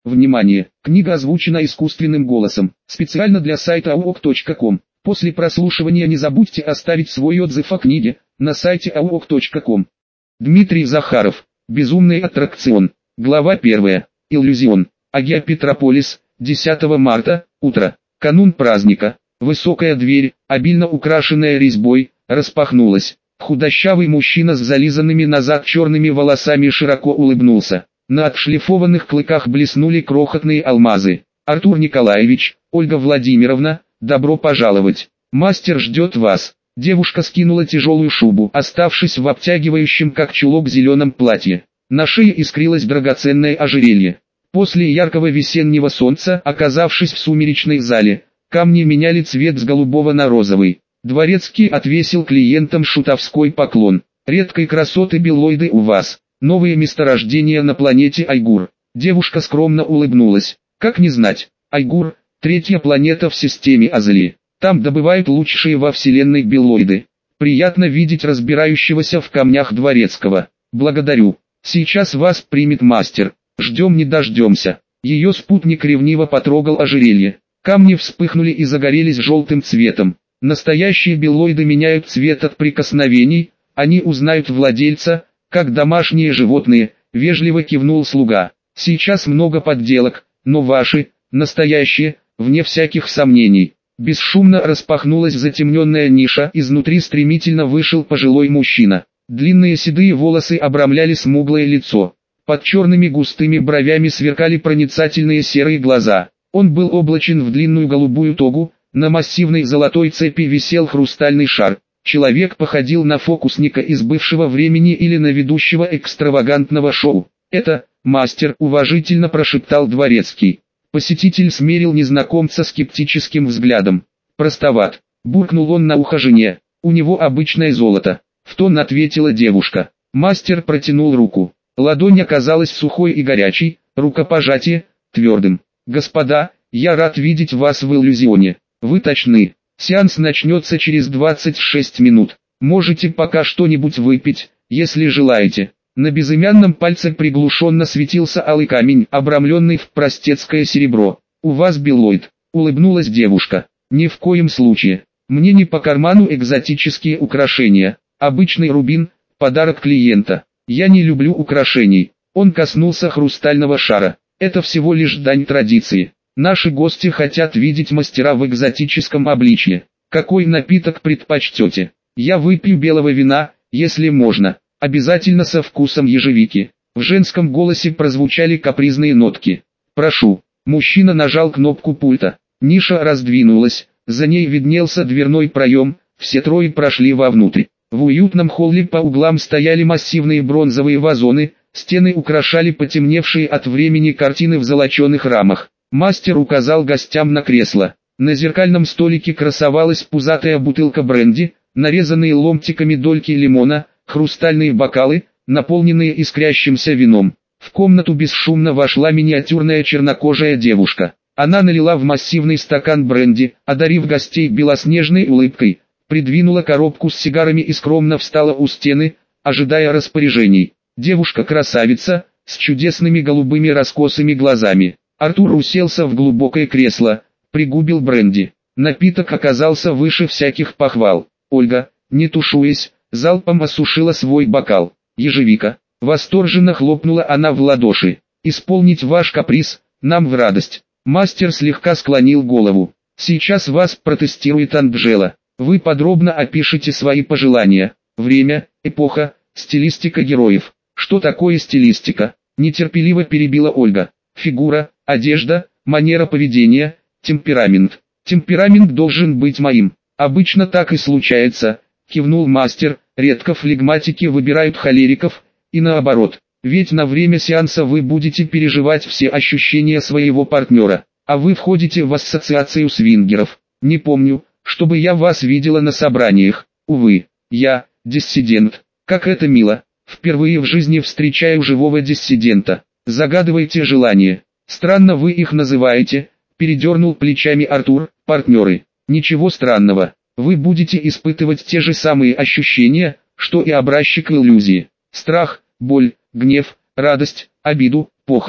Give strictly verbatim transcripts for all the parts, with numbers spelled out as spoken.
Внимание! Книга озвучена искусственным голосом, специально для сайта ауок точка ком. После прослушивания не забудьте оставить свой отзыв о книге на сайте ауок точка ком. Дмитрий Захаров. Безумный аттракцион. Глава первая. Иллюзион. Агиапетрополис. десятого марта. Утро. Канун праздника. Высокая дверь, обильно украшенная резьбой, распахнулась. Худощавый мужчина с зализанными назад черными волосами широко улыбнулся. На отшлифованных клыках блеснули крохотные алмазы. «Артур Николаевич, Ольга Владимировна, добро пожаловать. Мастер ждет вас». Девушка скинула тяжелую шубу, оставшись в обтягивающем как чулок зеленом платье. На шее искрилось драгоценное ожерелье. После яркого весеннего солнца, оказавшись в сумеречной зале, камни меняли цвет с голубого на розовый. Дворецкий отвесил клиентам шутовской поклон. «Редкой красоты беллоиды у вас. Новые месторождения на планете Айгур». Девушка скромно улыбнулась. Как не знать, Айгур – третья планета в системе Азли. Там добывают лучшие во вселенной беллоиды. Приятно видеть разбирающегося в камнях Дворецкого. Благодарю. Сейчас вас примет мастер. Ждем не дождемся. Ее спутник ревниво потрогал ожерелье. Камни вспыхнули и загорелись желтым цветом. Настоящие беллоиды меняют цвет от прикосновений, они узнают владельца, как домашние животные, вежливо кивнул слуга. Сейчас много подделок, но ваши, настоящие, вне всяких сомнений. Бесшумно распахнулась затемненная ниша, изнутри стремительно вышел пожилой мужчина. Длинные седые волосы обрамляли смуглое лицо. Под черными густыми бровями сверкали проницательные серые глаза. Он был облачен в длинную голубую тогу, на массивной золотой цепи висел хрустальный шар. Человек походил на фокусника из бывшего времени или на ведущего экстравагантного шоу. «Это, мастер», — уважительно прошептал Дворецкий. Посетитель смерил незнакомца скептическим взглядом. «Простоват», — буркнул он на ухо жене. «У него обычное золото», — в тон ответила девушка. Мастер протянул руку. Ладонь оказалась сухой и горячей, рукопожатие — твердым. «Господа, я рад видеть вас в иллюзионе. Вы точны. Сеанс начнется через двадцать шесть минут. Можете пока что-нибудь выпить, если желаете». На безымянном пальце приглушенно светился алый камень, обрамленный в простецкое серебро. «У вас беллоид», — улыбнулась девушка. «Ни в коем случае. Мне не по карману экзотические украшения. Обычный рубин — подарок клиента. Я не люблю украшений». Он коснулся хрустального шара. «Это всего лишь дань традиции. Наши гости хотят видеть мастера в экзотическом обличье. Какой напиток предпочтете? Я выпью белого вина, если можно. Обязательно со вкусом ежевики». В женском голосе прозвучали капризные нотки. «Прошу». Мужчина нажал кнопку пульта. Ниша раздвинулась, за ней виднелся дверной проем, все трое прошли вовнутрь. В уютном холле по углам стояли массивные бронзовые вазоны, стены украшали потемневшие от времени картины в золоченых рамах. Мастер указал гостям на кресло. На зеркальном столике красовалась пузатая бутылка бренди, нарезанные ломтиками дольки лимона, хрустальные бокалы, наполненные искрящимся вином. В комнату бесшумно вошла миниатюрная чернокожая девушка. Она налила в массивный стакан бренди, одарив гостей белоснежной улыбкой, придвинула коробку с сигарами и скромно встала у стены, ожидая распоряжений. Девушка-красавица, с чудесными голубыми раскосыми глазами. Артур уселся в глубокое кресло, пригубил бренди. Напиток оказался выше всяких похвал. Ольга, не тушуясь, залпом осушила свой бокал. «Ежевика!» Восторженно хлопнула она в ладоши. «Исполнить ваш каприз, нам в радость». Мастер слегка склонил голову. «Сейчас вас протестирует Анджела. Вы подробно опишите свои пожелания. Время, эпоха, стилистика героев». «Что такое стилистика?» Нетерпеливо перебила Ольга. «Фигура, одежда, манера поведения, темперамент». «Темперамент должен быть моим. Обычно так и случается», кивнул мастер. «Редко флегматики выбирают холериков, и наоборот. Ведь на время сеанса вы будете переживать все ощущения своего партнера, а вы входите в ассоциацию свингеров. Не помню, чтобы я вас видела на собраниях. Увы, я диссидент. Как это мило. Впервые в жизни встречаю живого диссидента. Загадывайте желание. Странно вы их называете», передернул плечами Артур. «Партнеры. Ничего странного. Вы будете испытывать те же самые ощущения, что и образчик иллюзии. Страх, боль, гнев, радость, обиду, похоть.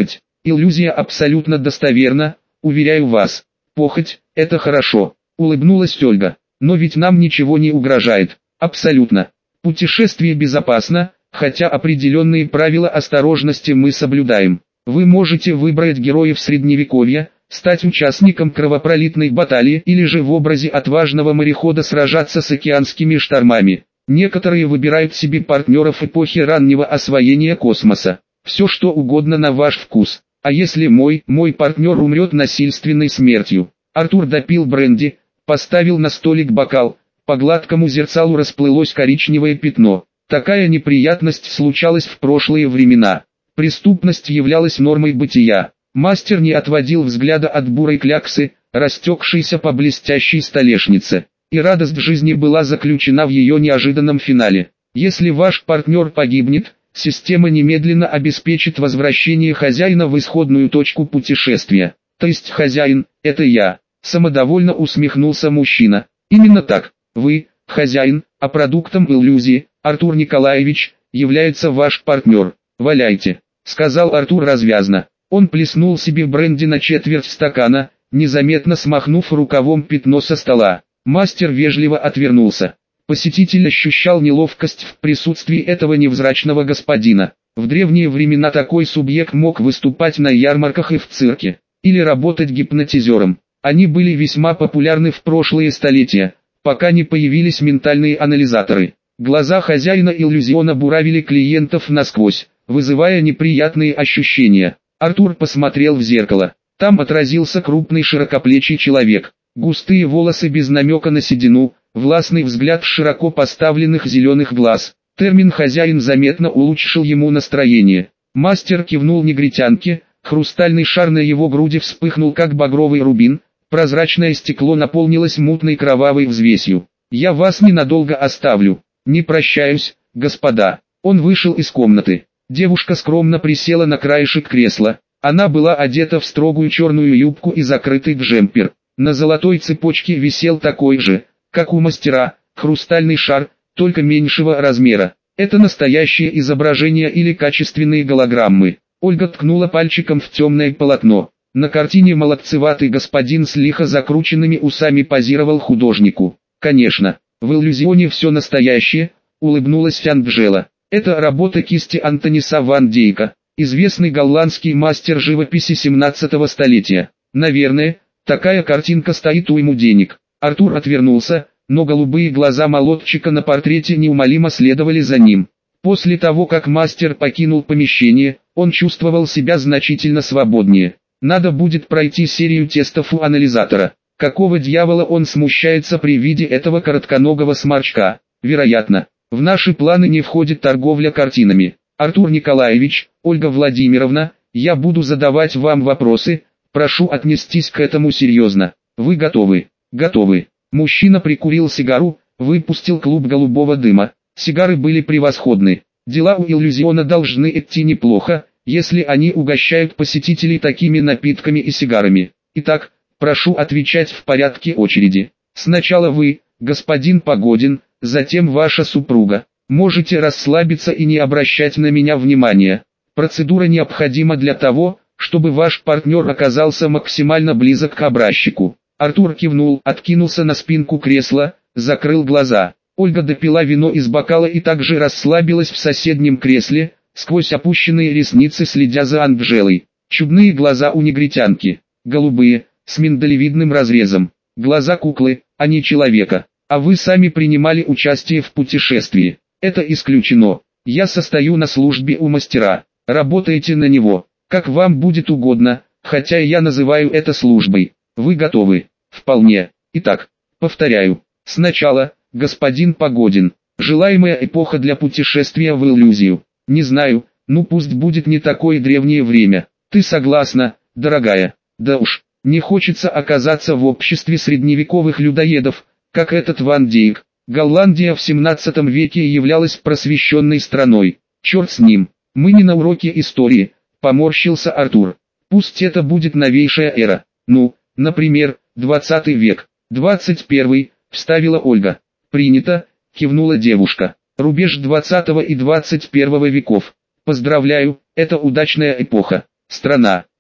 иллюзия абсолютно достоверна, уверяю вас. Похоть – это хорошо, улыбнулась Ольга. Но ведь нам ничего не угрожает. Абсолютно. Путешествие безопасно, хотя определенные правила осторожности мы соблюдаем. Вы можете выбрать героев Средневековья, стать участником кровопролитной баталии или же в образе отважного морехода сражаться с океанскими штормами. Некоторые выбирают себе партнеров эпохи раннего освоения космоса. Все что угодно на ваш вкус. А если мой, мой партнер умрет насильственной смертью? Артур допил бренди, поставил на столик бокал, по гладкому зеркалу расплылось коричневое пятно. Такая неприятность случалась в прошлые времена. Преступность являлась нормой бытия. Мастер не отводил взгляда от бурой кляксы, растекшейся по блестящей столешнице. И радость жизни была заключена в ее неожиданном финале. Если ваш партнер погибнет, система немедленно обеспечит возвращение хозяина в исходную точку путешествия. То есть хозяин, это я. Самодовольно усмехнулся мужчина. Именно так. Вы, хозяин, а продуктом иллюзии, Артур Николаевич, является ваш партнер. Валяйте, сказал Артур развязно. Он плеснул себе бренди на четверть стакана, незаметно смахнув рукавом пятно со стола. Мастер вежливо отвернулся. Посетитель ощущал неловкость в присутствии этого невзрачного господина. В древние времена такой субъект мог выступать на ярмарках и в цирке, или работать гипнотизером. Они были весьма популярны в прошлые столетия, пока не появились ментальные анализаторы. Глаза хозяина иллюзиона буравили клиентов насквозь, вызывая неприятные ощущения. Артур посмотрел в зеркало. Там отразился крупный широкоплечий человек. Густые волосы без намека на седину, властный взгляд широко поставленных зеленых глаз. Термин «хозяин» заметно улучшил ему настроение. Мастер кивнул негритянке, хрустальный шар на его груди вспыхнул как багровый рубин, прозрачное стекло наполнилось мутной кровавой взвесью. «Я вас ненадолго оставлю. Не прощаюсь, господа». Он вышел из комнаты. Девушка скромно присела на краешек кресла. Она была одета в строгую черную юбку и закрытый джемпер. На золотой цепочке висел такой же, как у мастера, хрустальный шар, только меньшего размера. Это настоящее изображение или качественные голограммы? Ольга ткнула пальчиком в темное полотно. На картине молодцеватый господин с лихо закрученными усами позировал художнику. Конечно, в иллюзионе все настоящее, улыбнулась Анджела. Это работа кисти Антониса ван Дейка, известный голландский мастер живописи семнадцатого столетия. Наверное, такая картинка стоит уйму денег. Артур отвернулся, но голубые глаза молодчика на портрете неумолимо следовали за ним. После того, как мастер покинул помещение, он чувствовал себя значительно свободнее. Надо будет пройти серию тестов у анализатора. Какого дьявола он смущается при виде этого коротконогого сморчка? Вероятно, в наши планы не входит торговля картинами. Артур Николаевич, Ольга Владимировна, я буду задавать вам вопросы, прошу отнестись к этому серьезно. Вы готовы? Готовы. Мужчина прикурил сигару, выпустил клуб голубого дыма. Сигары были превосходны. Дела у иллюзиона должны идти неплохо, если они угощают посетителей такими напитками и сигарами. Итак, прошу отвечать в порядке очереди. Сначала вы, господин Погодин, затем ваша супруга. Можете расслабиться и не обращать на меня внимания. Процедура необходима для того, чтобы ваш партнер оказался максимально близок к образчику. Артур кивнул, откинулся на спинку кресла, закрыл глаза. Ольга допила вино из бокала и также расслабилась в соседнем кресле, сквозь опущенные ресницы следя за Анджелой. Чудные глаза у негритянки, голубые, с миндалевидным разрезом. Глаза куклы, а не человека. А вы сами принимали участие в путешествии. Это исключено. Я состою на службе у мастера. Работаете на него, как вам будет угодно, хотя я называю это службой. Вы готовы? Вполне. Итак, повторяю. Сначала, господин Погодин, желаемая эпоха для путешествия в иллюзию. Не знаю, ну пусть будет не такое древнее время. Ты согласна, дорогая? Да уж, не хочется оказаться в обществе средневековых людоедов, как этот Ван Дейк. Голландия в семнадцатом веке являлась просвещенной страной. Черт с ним, мы не на уроке истории, поморщился Артур. Пусть это будет новейшая эра. Ну, например, двадцатый век. двадцать первый, вставила Ольга. Принято, кивнула девушка. Рубеж двадцатого и двадцать первого веков. Поздравляю, это удачная эпоха. Страна,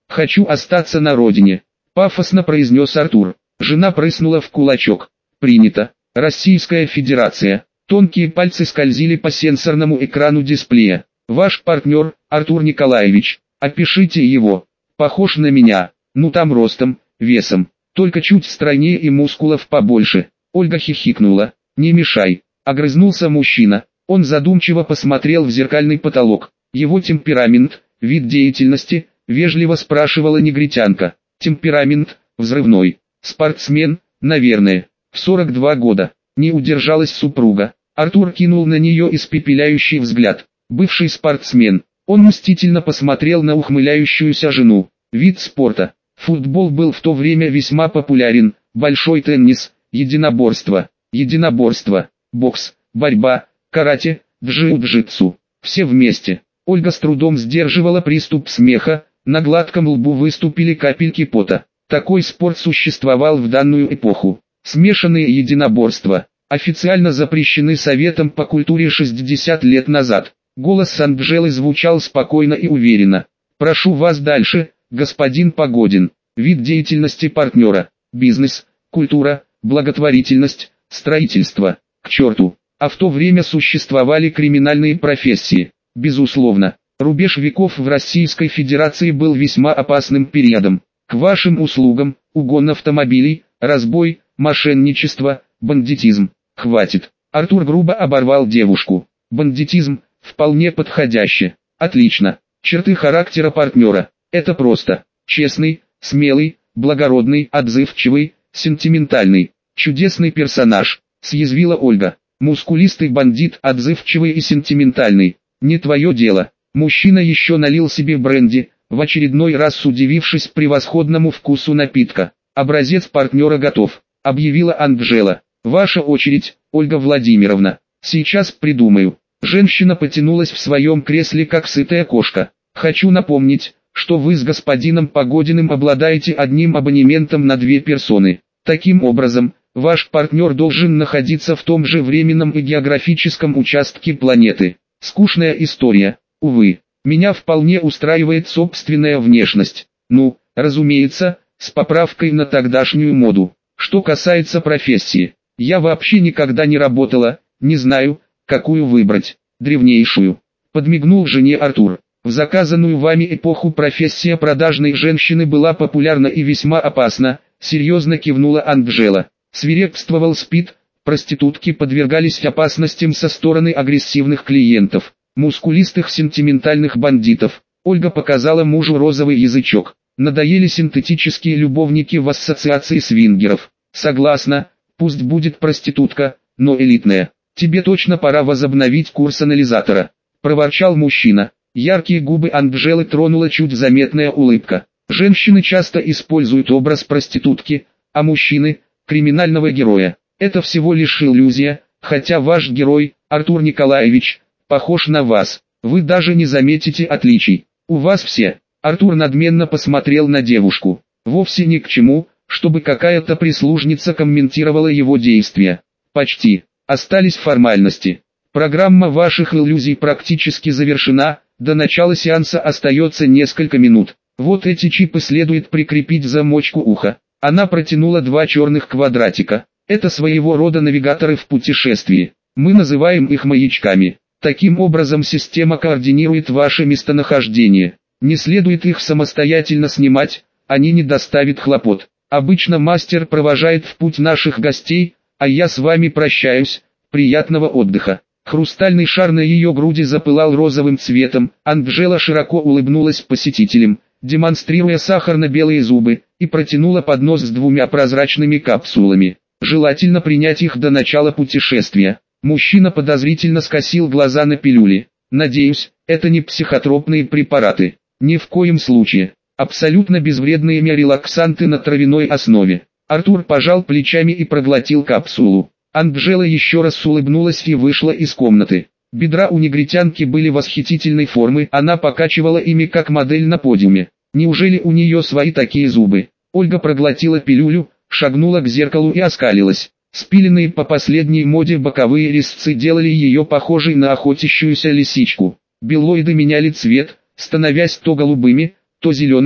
Хочу остаться на родине, пафосно произнес Артур. Жена прыснула в кулачок. Принято. Российская Федерация. Тонкие пальцы скользили по сенсорному экрану дисплея. Ваш партнер, Артур Николаевич. Опишите его. Похож на меня. Ну там ростом, весом. Только чуть стройнее и мускулов побольше. Ольга хихикнула. Не мешай. Огрызнулся мужчина. Он задумчиво посмотрел в зеркальный потолок. Его темперамент, вид деятельности, вежливо спрашивала негритянка. Темперамент, взрывной. Спортсмен, наверное. В сорок два года. Не удержалась супруга. Артур кинул на нее испепеляющий взгляд. Бывший спортсмен. Он мстительно посмотрел на ухмыляющуюся жену. Вид спорта. Футбол был в то время весьма популярен. Большой теннис, единоборство, единоборство, бокс, борьба, карате, джиу-джитсу. Все вместе. Ольга с трудом сдерживала приступ смеха, на гладком лбу выступили капельки пота. Такой спорт существовал в данную эпоху. Смешанные единоборства официально запрещены Советом по культуре шестьдесят лет назад. Голос Анджелы звучал спокойно и уверенно. Прошу вас дальше, господин Погодин. Вид деятельности партнера. Бизнес, культура, благотворительность, строительство. К черту. А в то время существовали криминальные профессии. Безусловно, рубеж веков в Российской Федерации был весьма опасным периодом. К вашим услугам, угон автомобилей, разбой, мошенничество, бандитизм. Хватит. Артур грубо оборвал девушку. Бандитизм, вполне подходяще. Отлично. Черты характера партнера. Это просто. Честный, смелый, благородный, отзывчивый, сентиментальный. Чудесный персонаж, съязвила Ольга. Мускулистый бандит, отзывчивый и сентиментальный. Не твое дело. Мужчина еще налил себе бренди, в очередной раз удивившись превосходному вкусу напитка. Образец партнера готов, объявила Анджела. Ваша очередь, Ольга Владимировна. Сейчас придумаю. Женщина потянулась в своем кресле как сытая кошка. Хочу напомнить, что вы с господином Погодиным обладаете одним абонементом на две персоны. Таким образом, ваш партнер должен находиться в том же временном и географическом участке планеты. Скучная история, увы. Меня вполне устраивает собственная внешность. Ну, разумеется, с поправкой на тогдашнюю моду. Что касается профессии, я вообще никогда не работала, не знаю, какую выбрать. Древнейшую. Подмигнул жене Артур. В заказанную вами эпоху профессия продажной женщины была популярна и весьма опасна, серьезно кивнула Анджела. Свирепствовал СПИД, проститутки подвергались опасностям со стороны агрессивных клиентов, мускулистых сентиментальных бандитов. Ольга показала мужу розовый язычок. Надоели синтетические любовники в ассоциации свингеров. Согласна, пусть будет проститутка, но элитная. Тебе точно пора возобновить курс анализатора, проворчал мужчина. Яркие губы Анджелы тронула чуть заметная улыбка. Женщины часто используют образ проститутки, а мужчины – криминального героя. Это всего лишь иллюзия, хотя ваш герой, Артур Николаевич, похож на вас. Вы даже не заметите отличий. У вас все. Артур надменно посмотрел на девушку. Вовсе ни к чему, чтобы какая-то прислужница комментировала его действия. Почти. Остались формальности. Программа ваших иллюзий практически завершена, до начала сеанса остается несколько минут. Вот эти чипы следует прикрепить в замочку уха. Она протянула два черных квадратика. Это своего рода навигаторы в путешествии. Мы называем их маячками. Таким образом система координирует ваше местонахождение. Не следует их самостоятельно снимать, они не доставят хлопот. Обычно мастер провожает в путь наших гостей, а я с вами прощаюсь. Приятного отдыха. Хрустальный шар на ее груди запылал розовым цветом. Анджела широко улыбнулась посетителям, демонстрируя сахарно-белые зубы, и протянула поднос с двумя прозрачными капсулами. Желательно принять их до начала путешествия. Мужчина подозрительно скосил глаза на пилюли. Надеюсь, это не психотропные препараты. Ни в коем случае. Абсолютно безвредные релаксанты на травяной основе. Артур пожал плечами и проглотил капсулу. Анджела еще раз улыбнулась и вышла из комнаты. Бедра у негритянки были восхитительной формы, она покачивала ими как модель на подиуме. Неужели у нее свои такие зубы? Ольга проглотила пилюлю, шагнула к зеркалу и оскалилась. Спиленные по последней моде боковые резцы делали ее похожей на охотящуюся лисичку. Белоиды меняли цвет, становясь то голубыми, то зелеными,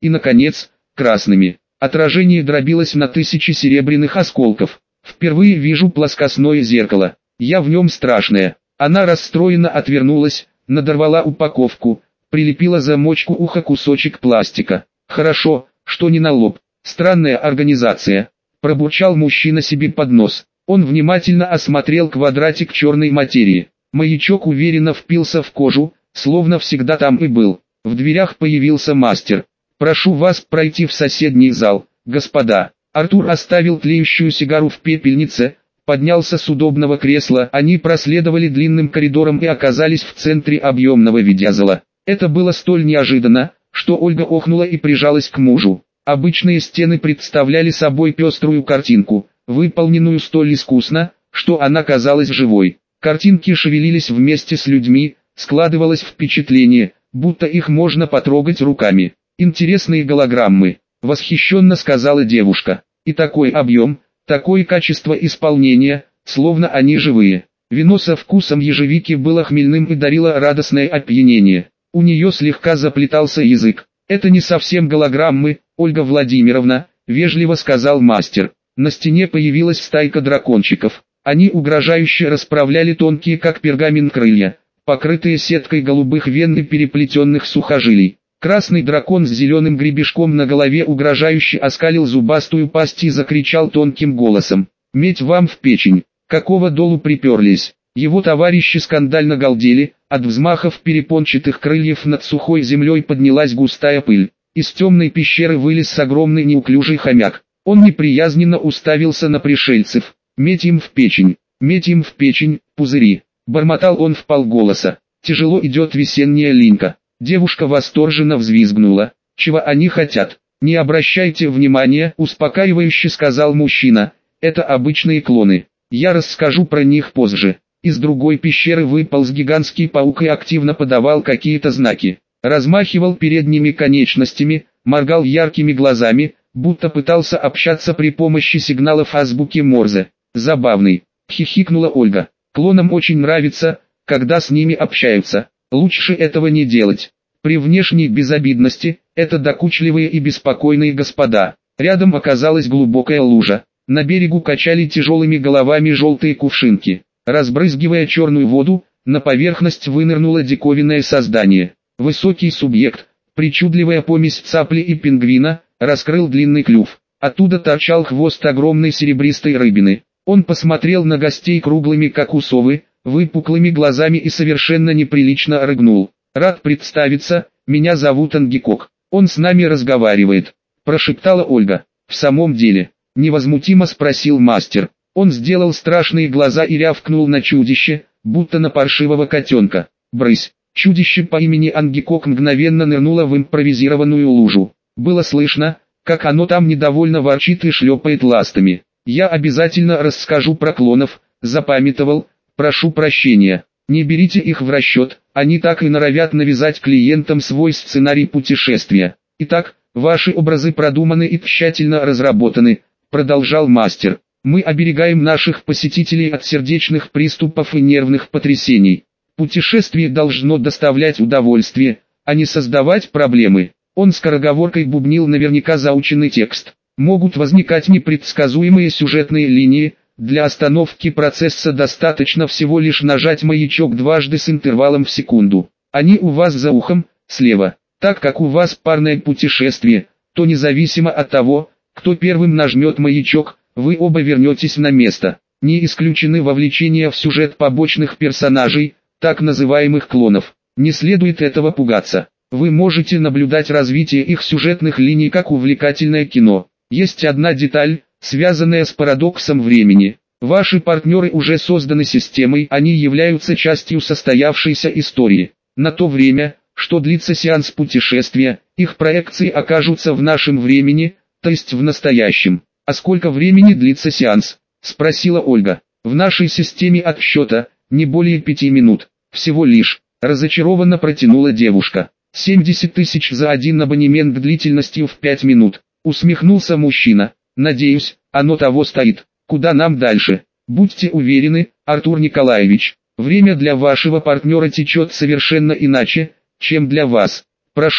и, наконец, красными. Отражение дробилось на тысячи серебряных осколков. Впервые вижу плоскостное зеркало. Я в нем страшная. Она расстроенно отвернулась, надорвала упаковку, прилепила замочку уха кусочек пластика. Хорошо, что не на лоб. Странная организация. Пробурчал мужчина себе под нос. Он внимательно осмотрел квадратик черной материи. Маячок уверенно впился в кожу, словно всегда там и был. В дверях появился мастер. «Прошу вас пройти в соседний зал, господа». Артур оставил тлеющую сигару в пепельнице, поднялся с удобного кресла. Они проследовали длинным коридором и оказались в центре объемного видеозала. Это было столь неожиданно, что Ольга охнула и прижалась к мужу. Обычные стены представляли собой пеструю картинку, выполненную столь искусно, что она казалась живой. Картинки шевелились вместе с людьми, складывалось впечатление, будто их можно потрогать руками. «Интересные голограммы», — восхищенно сказала девушка. «И такой объем, такое качество исполнения, словно они живые». Вино со вкусом ежевики было хмельным и дарило радостное опьянение. У нее слегка заплетался язык. «Это не совсем голограммы, Ольга Владимировна», — вежливо сказал мастер. На стене появилась стайка дракончиков. Они угрожающе расправляли тонкие как пергамент крылья, покрытые сеткой голубых вен и переплетенных сухожилий. Красный дракон с зеленым гребешком на голове угрожающе оскалил зубастую пасть и закричал тонким голосом: «Медь вам в печень! Какого долу приперлись?» Его товарищи скандально галдели, от взмахов перепончатых крыльев над сухой землей поднялась густая пыль. Из темной пещеры вылез огромный неуклюжий хомяк. Он неприязненно уставился на пришельцев. «Медь им в печень! Медь им в печень, пузыри!» Бормотал он вполголоса. «Тяжело идет весенняя линька». Девушка восторженно взвизгнула. «Чего они хотят?» «Не обращайте внимания», — успокаивающе сказал мужчина. «Это обычные клоны. Я расскажу про них позже». Из другой пещеры выполз гигантский паук и активно подавал какие-то знаки. Размахивал передними конечностями, моргал яркими глазами, будто пытался общаться при помощи сигналов азбуки Морзе. «Забавный», — хихикнула Ольга. «Клонам очень нравится, когда с ними общаются. Лучше этого не делать. При внешней безобидности, это докучливые и беспокойные господа». Рядом оказалась глубокая лужа. На берегу качали тяжелыми головами желтые кувшинки. Разбрызгивая черную воду, на поверхность вынырнуло диковинное создание. Высокий субъект, причудливая помесь цапли и пингвина, раскрыл длинный клюв. Оттуда торчал хвост огромной серебристой рыбины. Он посмотрел на гостей круглыми как у совы, выпуклыми глазами и совершенно неприлично рыгнул. «Рад представиться, меня зовут Ангикок. Он с нами разговаривает», — прошептала Ольга. «В самом деле?» — невозмутимо спросил мастер. Он сделал страшные глаза и рявкнул на чудище, будто на паршивого котенка. «Брысь!» Чудище по имени Ангикок мгновенно нырнуло в импровизированную лужу. Было слышно, как оно там недовольно ворчит и шлепает ластами. «Я обязательно расскажу про клонов», — запамятовал. «Прошу прощения, не берите их в расчет, они так и норовят навязать клиентам свой сценарий путешествия. Итак, ваши образы продуманы и тщательно разработаны», — продолжал мастер. «Мы оберегаем наших посетителей от сердечных приступов и нервных потрясений. Путешествие должно доставлять удовольствие, а не создавать проблемы». Он скороговоркой бубнил наверняка заученный текст. «Могут возникать непредсказуемые сюжетные линии. Для остановки процесса достаточно всего лишь нажать маячок дважды с интервалом в секунду. Они у вас за ухом, слева. Так как у вас парное путешествие, то независимо от того, кто первым нажмет маячок, вы оба вернетесь на место. Не исключены вовлечения в сюжет побочных персонажей, так называемых клонов. Не следует этого пугаться. Вы можете наблюдать развитие их сюжетных линий как увлекательное кино. Есть одна деталь, связанная с парадоксом времени. Ваши партнеры уже созданы системой, они являются частью состоявшейся истории. На то время, что длится сеанс путешествия, их проекции окажутся в нашем времени, то есть в настоящем. «А сколько времени длится сеанс?» – спросила Ольга. «В нашей системе отсчета, не более пяти минут. Всего лишь», – разочарованно протянула девушка. «семьдесят тысяч за один абонемент длительностью в пять минут», – усмехнулся мужчина. «Надеюсь, оно того стоит. Куда нам дальше?» «Будьте уверены, Артур Николаевич, время для вашего партнера течет совершенно иначе, чем для вас. Прошу».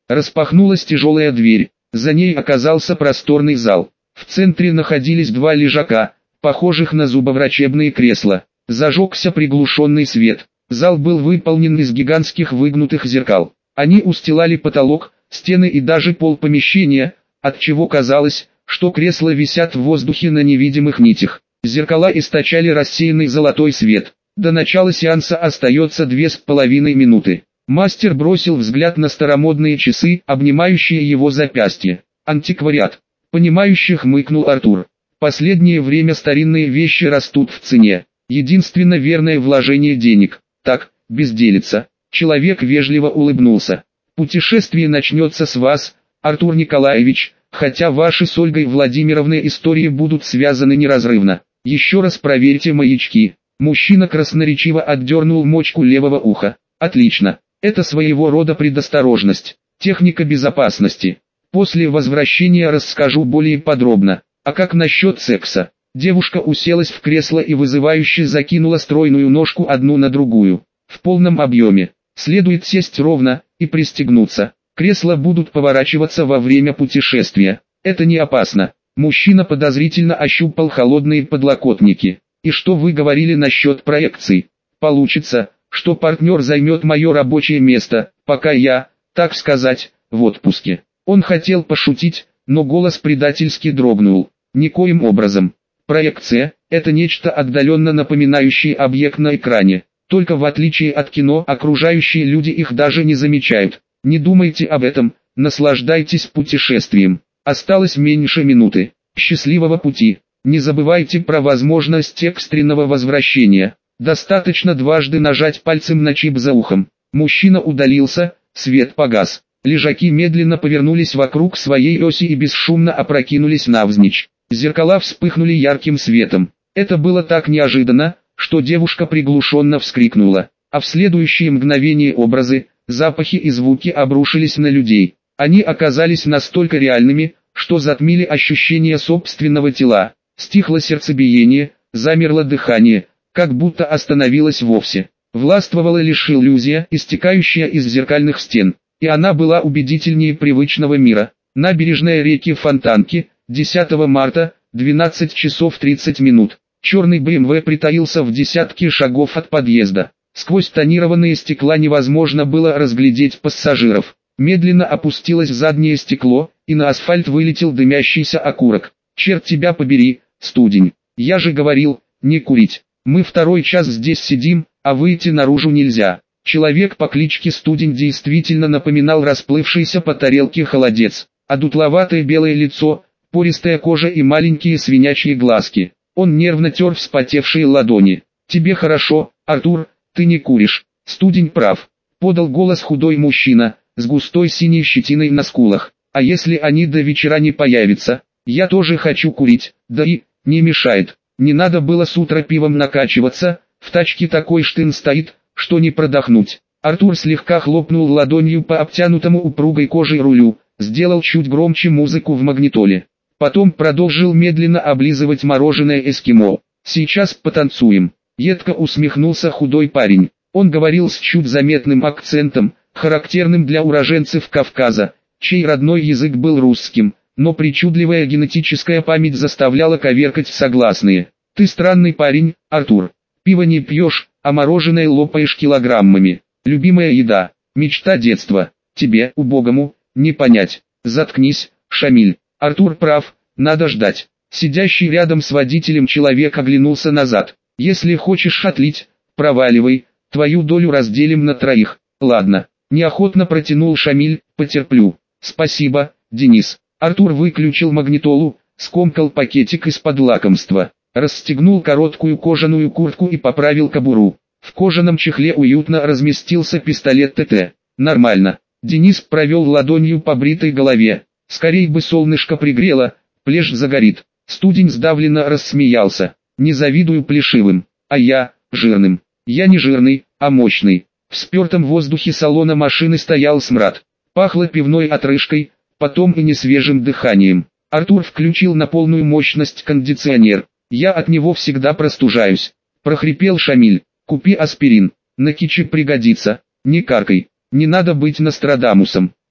Распахнулась тяжелая дверь, за ней оказался просторный зал. В центре находились два лежака, похожих на зубоврачебные кресла. Зажегся приглушенный свет. Зал был выполнен из гигантских выгнутых зеркал. Они устилали потолок, стены и даже пол помещения, отчего казалось, что кресла висят в воздухе на невидимых нитях. Зеркала источали рассеянный золотой свет. До начала сеанса остается две с половиной минуты. Мастер бросил взгляд на старомодные часы, обнимающие его запястье. Антиквариат. Понимающе хмыкнул Артур. Последнее время старинные вещи растут в цене. Единственно верное вложение денег. Так, безделица. Человек вежливо улыбнулся. Путешествие начнется с вас, Артур Николаевич, хотя ваши с Ольгой Владимировной истории будут связаны неразрывно. Еще раз проверьте маячки. Мужчина красноречиво отдернул мочку левого уха. Отлично. Это своего рода предосторожность. Техника безопасности. После возвращения расскажу более подробно. А как насчет секса? Девушка уселась в кресло и вызывающе закинула стройную ножку одну на другую. В полном объеме. Следует сесть ровно и пристегнуться. Кресла будут поворачиваться во время путешествия. Это не опасно. Мужчина подозрительно ощупал холодные подлокотники. И что вы говорили насчет проекций? Получится, что партнер займет мое рабочее место, пока я, так сказать, в отпуске. Он хотел пошутить, но голос предательски дрогнул. Никоим образом. Проекция – это нечто отдаленно напоминающее объект на экране. Только в отличие от кино, окружающие люди их даже не замечают. Не думайте об этом, наслаждайтесь путешествием. Осталось меньше минуты. Счастливого пути. Не забывайте про возможность экстренного возвращения. Достаточно дважды нажать пальцем на чип за ухом. Мужчина удалился, свет погас. Лежаки медленно повернулись вокруг своей оси и бесшумно опрокинулись навзничь. Зеркала вспыхнули ярким светом. Это было так неожиданно, что девушка приглушенно вскрикнула. А в следующее мгновение образы, запахи и звуки обрушились на людей. Они оказались настолько реальными, что затмили ощущение собственного тела. Стихло сердцебиение, замерло дыхание, как будто остановилось вовсе. Властвовала лишь иллюзия, истекающая из зеркальных стен. И она была убедительнее привычного мира. Набережная реки Фонтанки, десятого марта, двенадцать часов тридцать минут. Черный бэ эм вэ притаился в десятке шагов от подъезда. Сквозь тонированные стекла невозможно было разглядеть пассажиров. Медленно опустилось заднее стекло, и на асфальт вылетел дымящийся окурок. «Черт тебя побери, студень! Я же говорил, не курить. Мы второй час здесь сидим, а выйти наружу нельзя». Человек по кличке Студень действительно напоминал расплывшийся по тарелке холодец. А дутловатое белое лицо, пористая кожа и маленькие свинячьи глазки. Он нервно тер вспотевшие ладони. «Тебе хорошо, Артур, ты не куришь». «Студень прав», — подал голос худой мужчина, с густой синей щетиной на скулах. «А если они до вечера не появятся? Я тоже хочу курить, да и, не мешает. Не надо было с утра пивом накачиваться, в тачке такой штын стоит, что не продохнуть». Артур слегка хлопнул ладонью по обтянутому упругой кожей рулю, сделал чуть громче музыку в магнитоле. Потом продолжил медленно облизывать мороженое эскимо. «Сейчас потанцуем». Едко усмехнулся худой парень. Он говорил с чуть заметным акцентом, характерным для уроженцев Кавказа, чей родной язык был русским, но причудливая генетическая память заставляла коверкать согласные. «Ты странный парень, Артур. Пиво не пьешь, а мороженое лопаешь килограммами. Любимая еда, мечта детства. Тебе, убогому, не понять. Заткнись, Шамиль». Артур прав, надо ждать. Сидящий рядом с водителем человек оглянулся назад. «Если хочешь отлить, проваливай, твою долю разделим на троих». «Ладно», неохотно протянул Шамиль, «потерплю». «Спасибо, Денис». Артур выключил магнитолу, скомкал пакетик из-под лакомства, расстегнул короткую кожаную куртку и поправил кобуру. В кожаном чехле уютно разместился пистолет тэ тэ. «Нормально». Денис провел ладонью по бритой голове. «Скорей бы солнышко пригрело, плешь загорит». Студень сдавленно рассмеялся. «Не завидую плешивым, а я, жирным». «Я не жирный, а мощный». В спертом воздухе салона машины стоял смрад. Пахло пивной отрыжкой, потом и несвежим дыханием. Артур включил на полную мощность кондиционер. «Я от него всегда простужаюсь», — прохрипел Шамиль. «Купи аспирин, на кичи пригодится». «Не каркай, не надо быть Нострадамусом».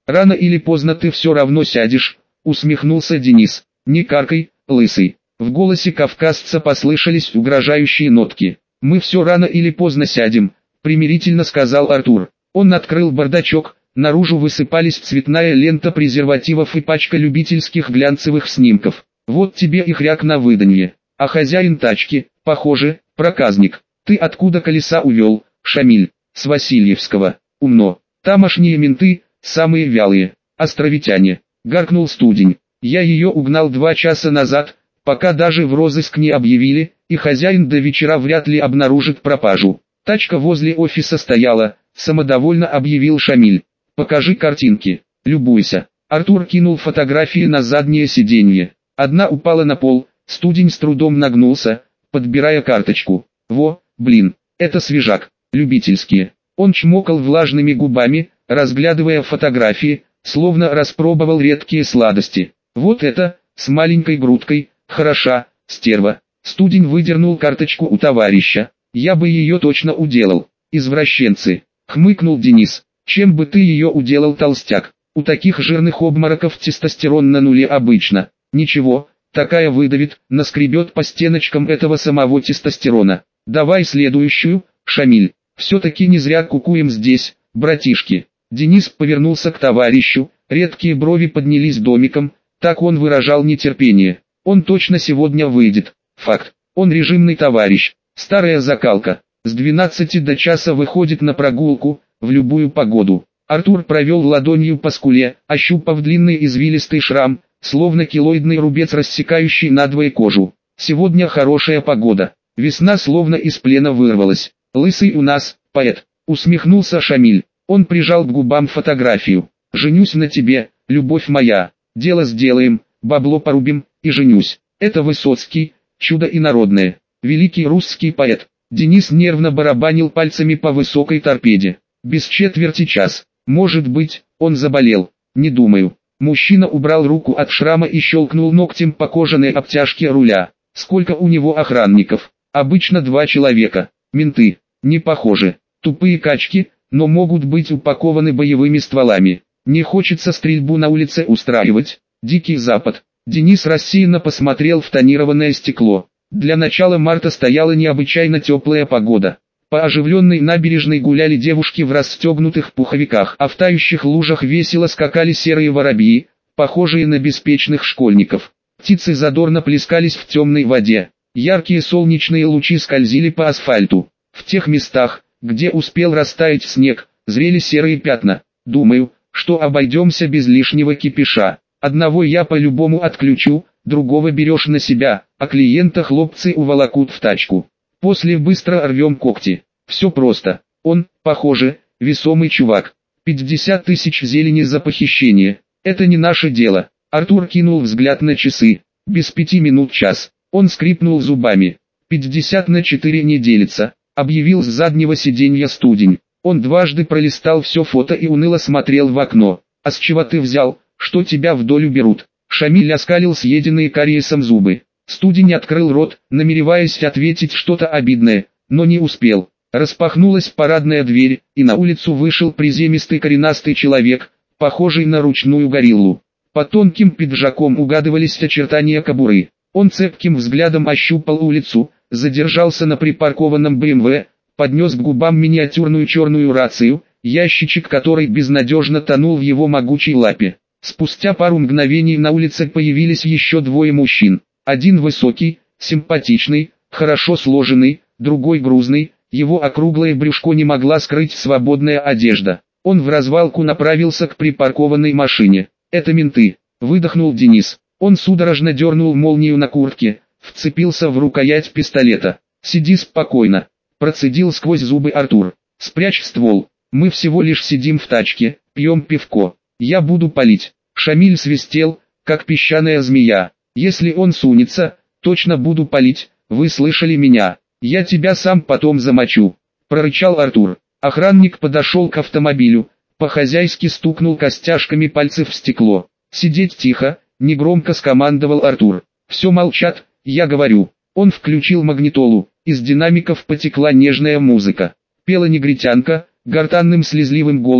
Рано или поздно ты все равно сядешь, усмехнулся Денис. Не каркай, лысый. В голосе кавказца послышались угрожающие нотки. Мы все рано или поздно сядем, примирительно сказал Артур. Он открыл бардачок, наружу высыпались цветная лента презервативов и пачка любительских глянцевых снимков. Вот тебе и хряк на выданье. А хозяин тачки, похоже, проказник. Ты откуда колеса увел, Шамиль? С Васильевского. Умно. Тамошние менты, самые вялые, островитяне. Гаркнул Студень. Я ее угнал два часа назад, пока даже в розыск не объявили, и хозяин до вечера вряд ли обнаружит пропажу. Тачка возле офиса стояла, самодовольно объявил Шамиль. Покажи картинки, любуйся. Артур кинул фотографии на заднее сиденье. Одна упала на пол, Студень с трудом нагнулся, подбирая карточку. Во, блин, это свежак, любительские. Он чмокал влажными губами, разглядывая фотографии, словно распробовал редкие сладости. Вот это, с маленькой грудкой, хороша, стерва. Студень выдернул карточку у товарища. Я бы ее точно уделал. Извращенцы, хмыкнул Денис. Чем бы ты ее уделал, толстяк? У таких жирных обмороков тестостерон на нуле обычно. Ничего, такая выдавит, наскребет по стеночкам этого самого тестостерона. Давай следующую, Шамиль. Все-таки не зря кукуем здесь, братишки. Денис повернулся к товарищу, редкие брови поднялись домиком, так он выражал нетерпение. Он точно сегодня выйдет. Факт. Он режимный товарищ. Старая закалка. С двенадцати до часа выходит на прогулку, в любую погоду. Артур провел ладонью по скуле, ощупав длинный извилистый шрам, словно килоидный рубец, рассекающий надвое кожу. Сегодня хорошая погода. Весна словно из плена вырвалась. Лысый у нас, поэт. Усмехнулся Шамиль. Он прижал к губам фотографию. «Женюсь на тебе, любовь моя. Дело сделаем, бабло порубим, и женюсь». Это Высоцкий, чудо инородное. Великий русский поэт. Денис нервно барабанил пальцами по высокой торпеде. Без четверти час. Может быть, он заболел. Не думаю. Мужчина убрал руку от шрама и щелкнул ногтем по кожаной обтяжке руля. Сколько у него охранников? Обычно два человека. Менты. Не похоже. Тупые качки, но могут быть упакованы боевыми стволами. Не хочется стрельбу на улице устраивать. Дикий Запад. Денис рассеянно посмотрел в тонированное стекло. Для начала марта стояла необычайно теплая погода. По оживленной набережной гуляли девушки в расстегнутых пуховиках, а в тающих лужах весело скакали серые воробьи, похожие на беспечных школьников. Птицы задорно плескались в темной воде. Яркие солнечные лучи скользили по асфальту. В тех местах, где успел растаять снег, зрели серые пятна. Думаю, что обойдемся без лишнего кипиша. Одного я по-любому отключу, другого берешь на себя, а клиента хлопцы уволокут в тачку. После быстро рвем когти. Все просто. Он, похоже, весомый чувак. пятьдесят тысяч зелени за похищение. Это не наше дело. Артур кинул взгляд на часы. Без пяти минут час. Он скрипнул зубами. пятьдесят на четыре не делится, объявил с заднего сиденья Студень. Он дважды пролистал все фото и уныло смотрел в окно. А с чего ты взял, что тебя в долю берут? Шамиль оскалил съеденные кариесом зубы. Студень открыл рот, намереваясь ответить что-то обидное, но не успел. Распахнулась парадная дверь, и на улицу вышел приземистый коренастый человек, похожий на ручную гориллу. По тонким пиджаком угадывались очертания кобуры. Он цепким взглядом ощупал улицу, задержался на припаркованном бэ эм вэ, поднес к губам миниатюрную черную рацию, ящичек которой безнадежно тонул в его могучей лапе. Спустя пару мгновений на улице появились еще двое мужчин. Один высокий, симпатичный, хорошо сложенный, другой грузный, его округлое брюшко не могла скрыть свободная одежда. Он в развалку направился к припаркованной машине. «Это менты», — выдохнул Денис. Он судорожно дернул молнию на куртке, вцепился в рукоять пистолета. «Сиди спокойно», — процедил сквозь зубы Артур. «Спрячь ствол, мы всего лишь сидим в тачке, пьем пивко. Я буду палить». Шамиль свистел, как песчаная змея. «Если он сунется, точно буду палить, вы слышали меня. Я тебя сам потом замочу», — прорычал Артур. Охранник подошел к автомобилю, по-хозяйски стукнул костяшками пальцев в стекло. «Сидеть тихо», — негромко скомандовал Артур. «Все молчат, я говорю». Он включил магнитолу, из динамиков потекла нежная музыка. Пела негритянка, гортанным слезливым голосом,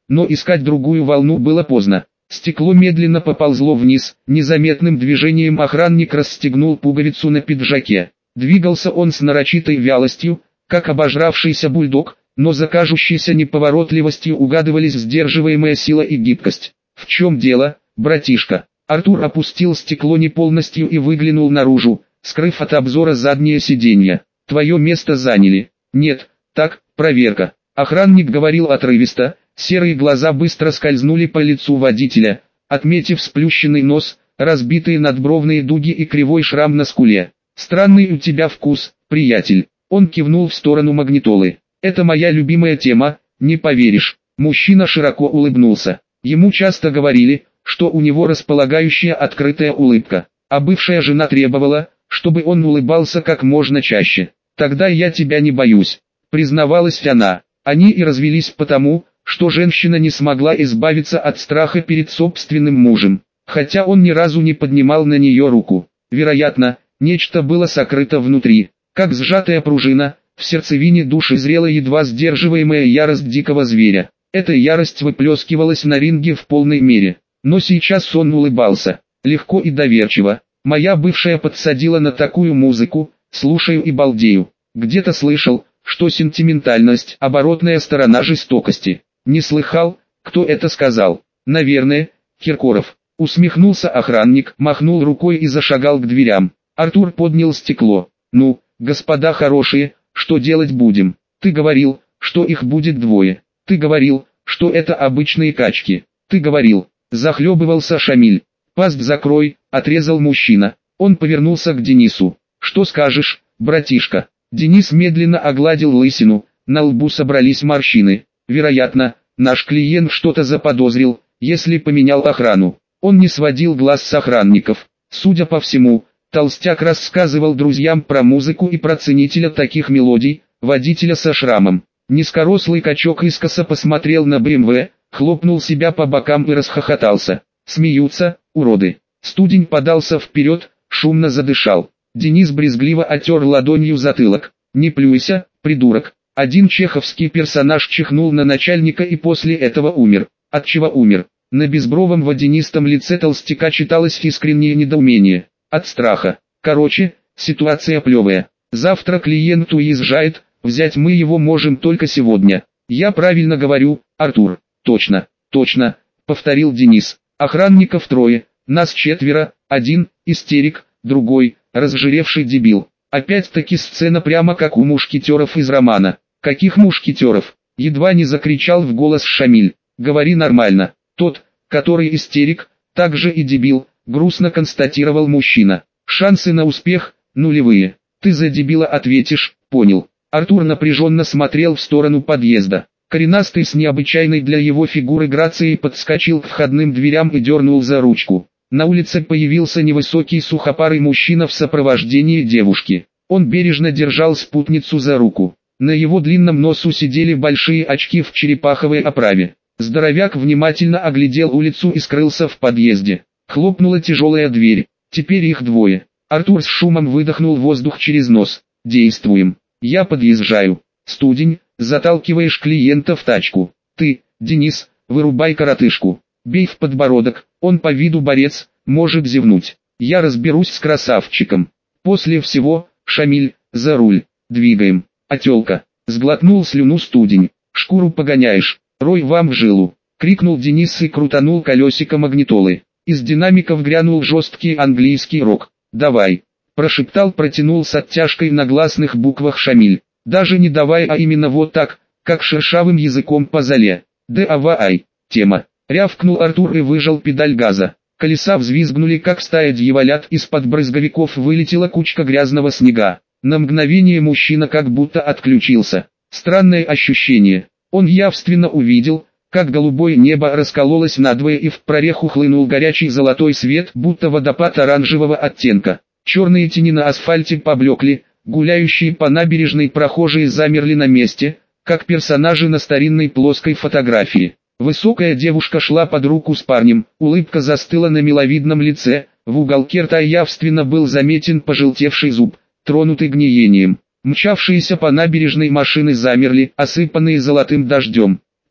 но искать другую волну было поздно. Стекло медленно поползло вниз, незаметным движением охранник расстегнул пуговицу на пиджаке. Двигался он с нарочитой вялостью, как обожравшийся бульдог, но за кажущейся неповоротливостью угадывались сдерживаемая сила и гибкость. «В чем дело, братишка?» Артур опустил стекло не полностью и выглянул наружу, скрыв от обзора заднее сиденье. «Твое место заняли». «Нет, так, проверка». Охранник говорил отрывисто, серые глаза быстро скользнули по лицу водителя, отметив сплющенный нос, разбитые надбровные дуги и кривой шрам на скуле. «Странный у тебя вкус, приятель». Он кивнул в сторону магнитолы. «Это моя любимая тема, не поверишь». Мужчина широко улыбнулся. Ему часто говорили, что у него располагающая открытая улыбка, а бывшая жена требовала, чтобы он улыбался как можно чаще. «Тогда я тебя не боюсь», признавалась она. Они и развелись потому, что женщина не смогла избавиться от страха перед собственным мужем, хотя он ни разу не поднимал на нее руку. Вероятно, нечто было сокрыто внутри, как сжатая пружина, в сердцевине души зрела едва сдерживаемая ярость дикого зверя. Эта ярость выплескивалась на ринге в полной мере, но сейчас он улыбался, легко и доверчиво. «Моя бывшая подсадила на такую музыку, слушаю и балдею. Где-то слышал, что сентиментальность – оборотная сторона жестокости. Не слыхал, кто это сказал?» «Наверное, Киркоров». Усмехнулся охранник, махнул рукой и зашагал к дверям. Артур поднял стекло. «Ну, господа хорошие, что делать будем? Ты говорил, что их будет двое. Ты говорил, что это обычные качки. Ты говорил». Захлебывался Шамиль. «Пасть закрой», — отрезал мужчина. Он повернулся к Денису. «Что скажешь, братишка?» Денис медленно огладил лысину, на лбу собрались морщины. Вероятно, наш клиент что-то заподозрил, если поменял охрану. Он не сводил глаз с охранников. Судя по всему, толстяк рассказывал друзьям про музыку и про ценителя таких мелодий, водителя со шрамом. Низкорослый качок искоса посмотрел на бэ эм вэ, хлопнул себя по бокам и расхохотался. «Смеются, уроды». Студень подался вперед, шумно задышал. Денис брезгливо отер ладонью затылок. «Не плюйся, придурок». Один чеховский персонаж чихнул на начальника и после этого умер. От чего умер? На безбровом водянистом лице толстяка читалось искреннее недоумение. От страха. Короче, ситуация плевая. Завтра клиент уезжает, взять мы его можем только сегодня. Я правильно говорю, Артур? Точно, точно, повторил Денис. Охранников трое, нас четверо, один истерик, другой разжиревший дебил. Опять-таки сцена прямо как у мушкетеров из романа. Каких мушкетеров? Едва не закричал в голос Шамиль. Говори нормально. Тот, который истерик, также и дебил, грустно констатировал мужчина. Шансы на успех нулевые. Ты за дебила ответишь, понял. Артур напряженно смотрел в сторону подъезда. Коренастый с необычайной для его фигуры грацией подскочил к входным дверям и дернул за ручку. На улице появился невысокий сухопарый мужчина в сопровождении девушки. Он бережно держал спутницу за руку. На его длинном носу сидели большие очки в черепаховой оправе. Здоровяк внимательно оглядел улицу и скрылся в подъезде. Хлопнула тяжелая дверь. Теперь их двое. Артур с шумом выдохнул воздух через нос. «Действуем. Я подъезжаю». «Студень, заталкиваешь клиента в тачку. Ты, Денис, вырубай коротышку. Бей в подбородок, он по виду борец, может зевнуть. Я разберусь с красавчиком. После всего, Шамиль, за руль. Двигаем». «А тёлка?» — сглотнул слюну Студень. «Шкуру погоняешь, рой вам в жилу», — крикнул Денис и крутанул колесико магнитолы. Из динамиков грянул жесткий английский рок. «Давай», — прошептал, протянул с оттяжкой на гласных буквах Шамиль. Даже не давай, а именно вот так, как шершавым языком по зале. «Давай, тема», — рявкнул Артур и выжал педаль газа. Колеса взвизгнули, как стая дьяволят, из-под брызговиков вылетела кучка грязного снега. На мгновение мужчина как будто отключился. Странное ощущение. Он явственно увидел, как голубое небо раскололось надвое и в прореху хлынул горячий золотой свет, будто водопад оранжевого оттенка. Черные тени на асфальте поблекли, гуляющие по набережной прохожие замерли на месте, как персонажи на старинной плоской фотографии. Высокая девушка шла под руку с парнем, улыбка застыла на миловидном лице, в уголке рта явственно был заметен пожелтевший зуб, тронутый гниением. Мчавшиеся по набережной машины замерли, осыпанные золотым дождем.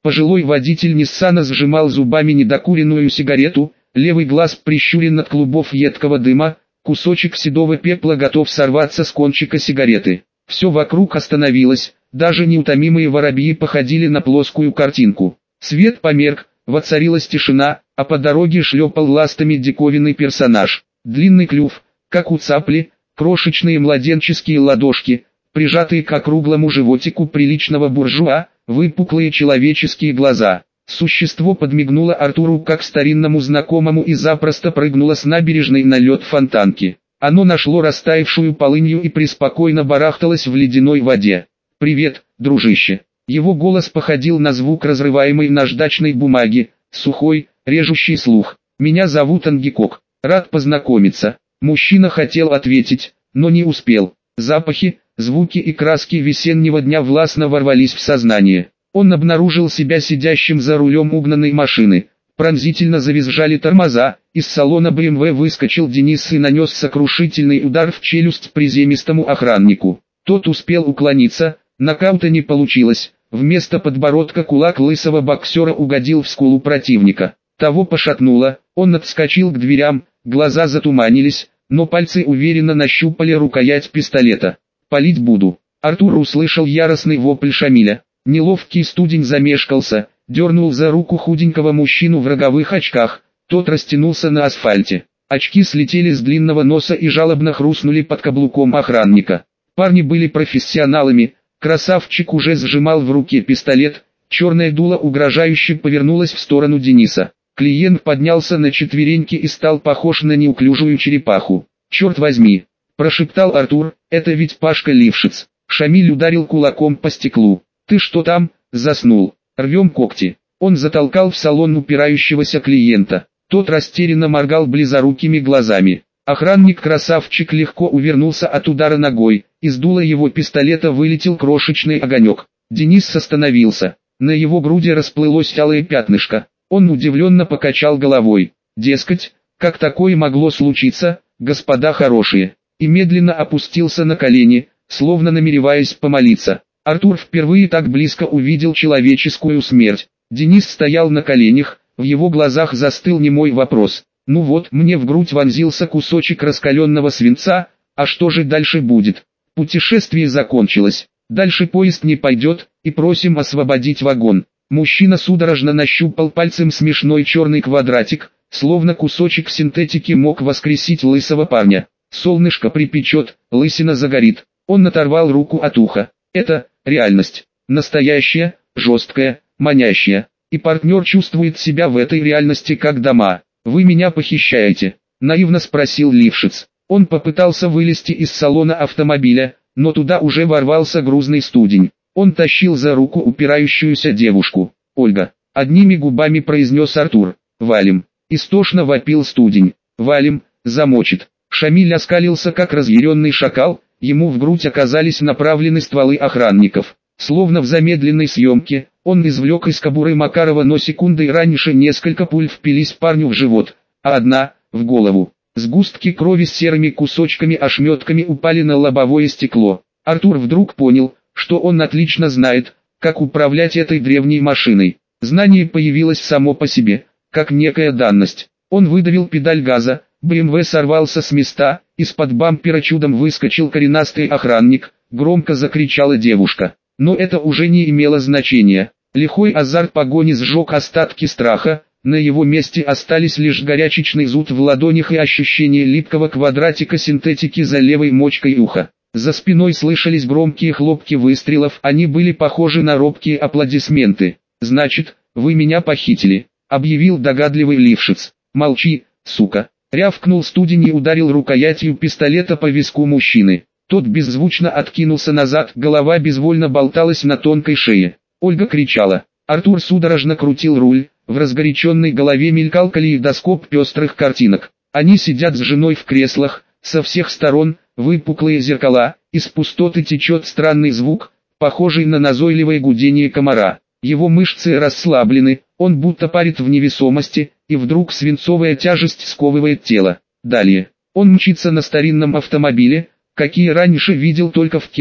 Пожилой водитель Ниссана сжимал зубами недокуренную сигарету, левый глаз прищурен от клубов едкого дыма, кусочек седого пепла готов сорваться с кончика сигареты. Все вокруг остановилось, даже неутомимые воробьи походили на плоскую картинку. Свет померк, воцарилась тишина, а по дороге шлепал ластами диковинный персонаж. Длинный клюв, как у цапли, крошечные младенческие ладошки, прижатые к округлому животику приличного буржуа, выпуклые человеческие глаза. Существо подмигнуло Артуру как старинному знакомому и запросто прыгнуло с набережной на лед фонтанки. Оно нашло растаявшую полынью и преспокойно барахталось в ледяной воде. «Привет, дружище». Его голос походил на звук разрываемой наждачной бумаги, сухой, режущий слух. «Меня зовут Ангикок. Рад познакомиться». Мужчина хотел ответить, но не успел. Запахи, звуки и краски весеннего дня властно ворвались в сознание. Он обнаружил себя сидящим за рулем угнанной машины. Пронзительно завизжали тормоза, из салона бэ эм вэ выскочил Денис и нанес сокрушительный удар в челюсть приземистому охраннику. Тот успел уклониться, нокаута не получилось, вместо подбородка кулак лысого боксера угодил в скулу противника. Того пошатнуло, он отскочил к дверям, глаза затуманились, но пальцы уверенно нащупали рукоять пистолета. «Палить буду». Артур услышал яростный вопль Шамиля. Неловкий студень замешкался, дернул за руку худенького мужчину в роговых очках, тот растянулся на асфальте. Очки слетели с длинного носа и жалобно хрустнули под каблуком охранника. Парни были профессионалами, красавчик уже сжимал в руке пистолет, черное дуло угрожающе повернулось в сторону Дениса. Клиент поднялся на четвереньки и стал похож на неуклюжую черепаху. «Черт возьми!» – прошептал Артур, «это ведь Пашка Лившиц». Шамиль ударил кулаком по стеклу. «Ты что там, заснул? Рвем когти». Он затолкал в салон упирающегося клиента. Тот растерянно моргал близорукими глазами. Охранник-красавчик легко увернулся от удара ногой, из дула его пистолета вылетел крошечный огонек. Денис остановился. На его груди расплылось алое пятнышко. Он удивленно покачал головой. Дескать, как такое могло случиться, господа хорошие? И медленно опустился на колени, словно намереваясь помолиться. Артур впервые так близко увидел человеческую смерть. Денис стоял на коленях, в его глазах застыл немой вопрос. Ну вот, мне в грудь вонзился кусочек раскаленного свинца, а что же дальше будет? Путешествие закончилось. Дальше поезд не пойдет, и просим освободить вагон. Мужчина судорожно нащупал пальцем смешной черный квадратик, словно кусочек синтетики мог воскресить лысого парня. Солнышко припечет, лысина загорит. Он оторвал руку от уха. Это реальность. Настоящая, жесткая, манящая. И партнер чувствует себя в этой реальности как дома. «Вы меня похищаете?» – наивно спросил Лившиц. Он попытался вылезти из салона автомобиля, но туда уже ворвался грузный студень. Он тащил за руку упирающуюся девушку. «Ольга», – одними губами произнес Артур. «Валим». Истошно вопил студень. «Валим, замочит». Шамиль оскалился как разъяренный шакал, ему в грудь оказались направлены стволы охранников. Словно в замедленной съемке, он извлек из кобуры Макарова, но секундой раньше несколько пуль впились парню в живот, а одна – в голову. Сгустки крови с серыми кусочками-ошметками упали на лобовое стекло. Артур вдруг понял, что он отлично знает, как управлять этой древней машиной. Знание появилось само по себе, как некая данность. Он выдавил педаль газа, бэ эм вэ сорвался с места, из-под бампера чудом выскочил коренастый охранник, громко закричала девушка. Но это уже не имело значения. Лихой азарт погони сжег остатки страха, на его месте остались лишь горячечный зуд в ладонях и ощущение липкого квадратика синтетики за левой мочкой уха. За спиной слышались громкие хлопки выстрелов, они были похожи на робкие аплодисменты. «Значит, вы меня похитили», — объявил догадливый Лившиц. «Молчи, сука», — рявкнул студень и ударил рукоятью пистолета по виску мужчины. Тот беззвучно откинулся назад, голова безвольно болталась на тонкой шее. Ольга кричала. Артур судорожно крутил руль, в разгоряченной голове мелькал калейдоскоп пестрых картинок. Они сидят с женой в креслах, со всех сторон, выпуклые зеркала, из пустоты течет странный звук, похожий на назойливое гудение комара. Его мышцы расслаблены, он будто парит в невесомости, и вдруг свинцовая тяжесть сковывает тело. Далее, он мчится на старинном автомобиле, какие раньше видел только в кино,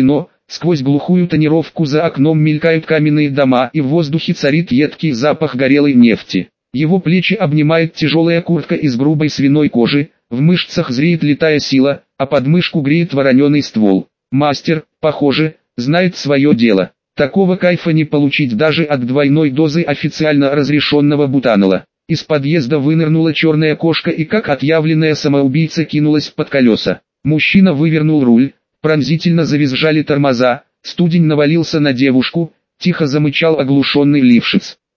Сквозь глухую тонировку за окном мелькают каменные дома, и в воздухе царит едкий запах горелой нефти. Его плечи обнимает тяжелая куртка из грубой свиной кожи, в мышцах зреет летая сила, а подмышку греет вороненый ствол. Мастер, похоже, знает свое дело. Такого кайфа не получить даже от двойной дозы официально разрешенного бутанола. Из подъезда вынырнула черная кошка и как отъявленная самоубийца кинулась под колеса. Мужчина вывернул руль, пронзительно завизжали тормоза, студень навалился на девушку, тихо замычал оглушенный Лившиц.